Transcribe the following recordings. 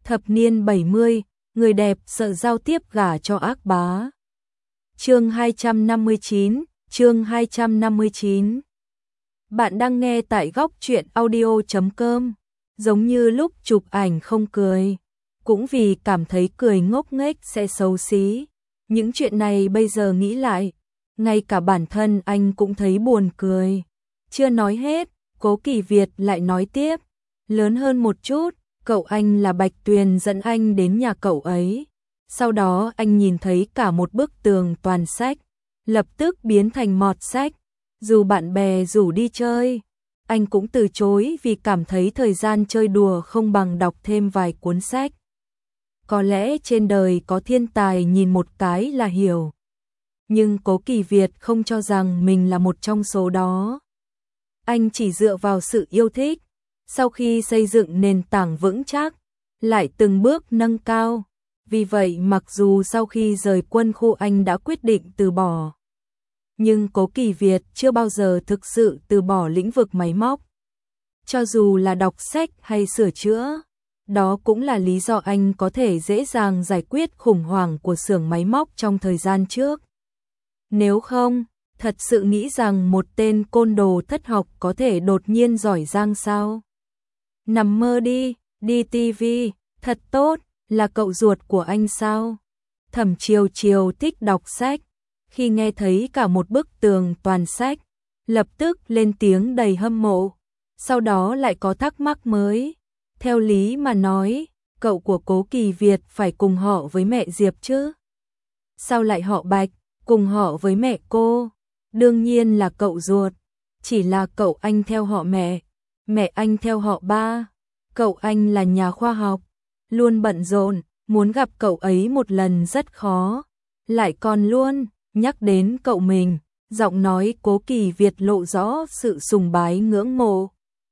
Thập niên 70, người đẹp sợ giao tiếp gả cho ác bá. Chương 259. Bạn đang nghe tại góc truyện audio.com. Giống như lúc chụp ảnh không cười, cũng vì cảm thấy cười ngốc nghếch sẽ xấu xí. Những chuyện này bây giờ nghĩ lại, ngay cả bản thân anh cũng thấy buồn cười. Chưa nói hết, Cố Kỳ Việt lại nói tiếp. Lớn hơn một chút, cậu anh là Bạch Tuyền dẫn anh đến nhà cậu ấy. Sau đó anh nhìn thấy cả một bức tường toàn sách, lập tức biến thành mọt sách. Dù bạn bè rủ đi chơi, anh cũng từ chối vì cảm thấy thời gian chơi đùa không bằng đọc thêm vài cuốn sách. Có lẽ trên đời có thiên tài nhìn một cái là hiểu. Nhưng Cố Kỳ Việt không cho rằng mình là một trong số đó. Anh chỉ dựa vào sự yêu thích, sau khi xây dựng nền tảng vững chắc, lại từng bước nâng cao. Vì vậy mặc dù sau khi rời quân khu anh đã quyết định từ bỏ, nhưng Cố Kỳ Việt chưa bao giờ thực sự từ bỏ lĩnh vực máy móc. Cho dù là đọc sách hay sửa chữa, đó cũng là lý do anh có thể dễ dàng giải quyết khủng hoảng của xưởng máy móc trong thời gian trước. Nếu không, thật sự nghĩ rằng một tên côn đồ thất học có thể đột nhiên giỏi giang sao? Nằm mơ đi, đi tivi, thật tốt, là cậu ruột của anh sao? Thẩm Chiều Chiều thích đọc sách, khi nghe thấy cả một bức tường toàn sách, lập tức lên tiếng đầy hâm mộ, sau đó lại có thắc mắc mới. Theo lý mà nói, cậu của Cố Kỳ Việt phải cùng họ với mẹ Diệp chứ? Sao lại họ Bạch, cùng họ với mẹ cô? Đương nhiên là cậu ruột, chỉ là cậu anh theo họ mẹ, mẹ anh theo họ ba. Cậu anh là nhà khoa học, luôn bận rộn, muốn gặp cậu ấy một lần rất khó. Lại còn luôn nhắc đến cậu mình, giọng nói Cố Kỳ Việt lộ rõ sự sùng bái ngưỡng mộ.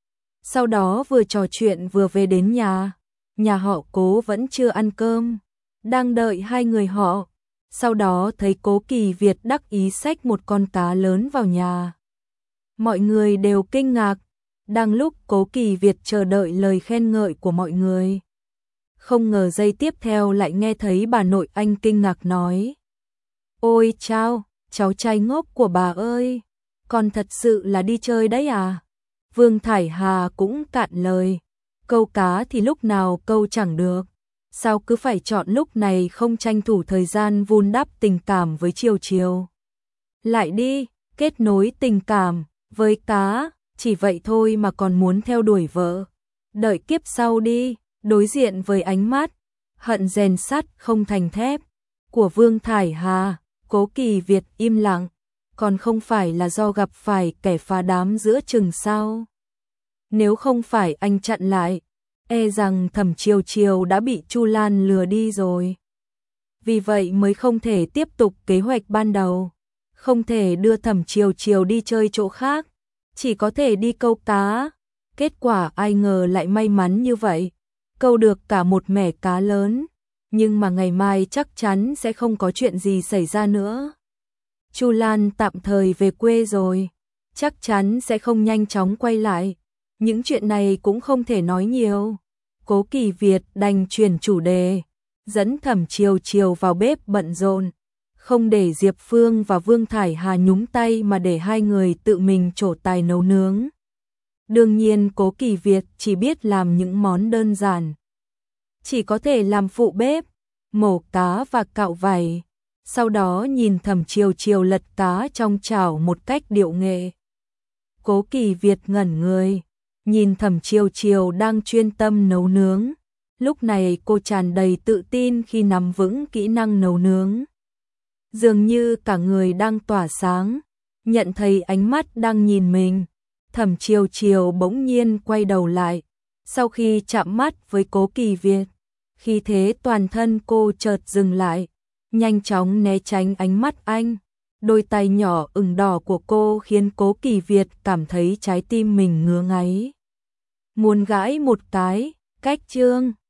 Sau đó vừa trò chuyện vừa về đến nhà họ Cố vẫn chưa ăn cơm, đang đợi hai người họ. Sau đó thấy Cố Kỳ Việt đắc ý xách một con cá lớn vào nhà. Mọi người đều kinh ngạc, đang lúc Cố Kỳ Việt chờ đợi lời khen ngợi của mọi người. Không ngờ giây tiếp theo lại nghe thấy bà nội anh kinh ngạc nói: "Ôi chao, cháu trai ngốc của bà ơi, con thật sự là đi chơi đấy à?" Vương Thải Hà cũng cạn lời, câu cá thì lúc nào câu chẳng được, sao cứ phải chọn lúc này không tranh thủ thời gian vun đắp tình cảm với Chiều Chiều. Lại đi, kết nối tình cảm với cá, chỉ vậy thôi mà còn muốn theo đuổi vợ. Đợi kiếp sau đi. Đối diện với ánh mắt hận rèn sắt không thành thép của Vương Thải Hà, Cố Kỳ Việt im lặng, còn không phải là do gặp phải kẻ phá đám giữa chừng sao? Nếu không phải anh chặn lại, e rằng Thẩm Chiều Chiều đã bị Chu Lan lừa đi rồi. Vì vậy mới không thể tiếp tục kế hoạch ban đầu, không thể đưa Thẩm Chiều Chiều đi chơi chỗ khác, chỉ có thể đi câu cá. Kết quả ai ngờ lại may mắn như vậy, câu được cả một mẻ cá lớn, nhưng mà ngày mai chắc chắn sẽ không có chuyện gì xảy ra nữa. Chu Lan tạm thời về quê rồi, chắc chắn sẽ không nhanh chóng quay lại, những chuyện này cũng không thể nói nhiều. Cố Kỳ Việt đành chuyển chủ đề, dẫn Thẩm Chiều Chiều vào bếp bận rộn, không để Diệp Phương và Vương Thải Hà nhúng tay mà để hai người tự mình trổ tài nấu nướng. Đương nhiên Cố Kỳ Việt chỉ biết làm những món đơn giản, chỉ có thể làm phụ bếp, mổ cá và cạo vảy. Sau đó nhìn Thẩm Chiều Chiều lật cá trong chảo một cách điệu nghệ. Cố Kỳ Việt ngẩn người, nhìn Thẩm Chiều Chiều đang chuyên tâm nấu nướng. Lúc này cô tràn đầy tự tin khi nắm vững kỹ năng nấu nướng. Dường như cả người đang tỏa sáng, nhận thấy ánh mắt đang nhìn mình. Thẩm Chiều Chiều bỗng nhiên quay đầu lại, sau khi chạm mắt với Cố Kỳ Việt, khi thế toàn thân cô chợt dừng lại, nhanh chóng né tránh ánh mắt anh. Đôi tay nhỏ ửng đỏ của cô khiến Cố Kỳ Việt cảm thấy trái tim mình ngứa ngáy. Muốn gãi một cái, cách chương.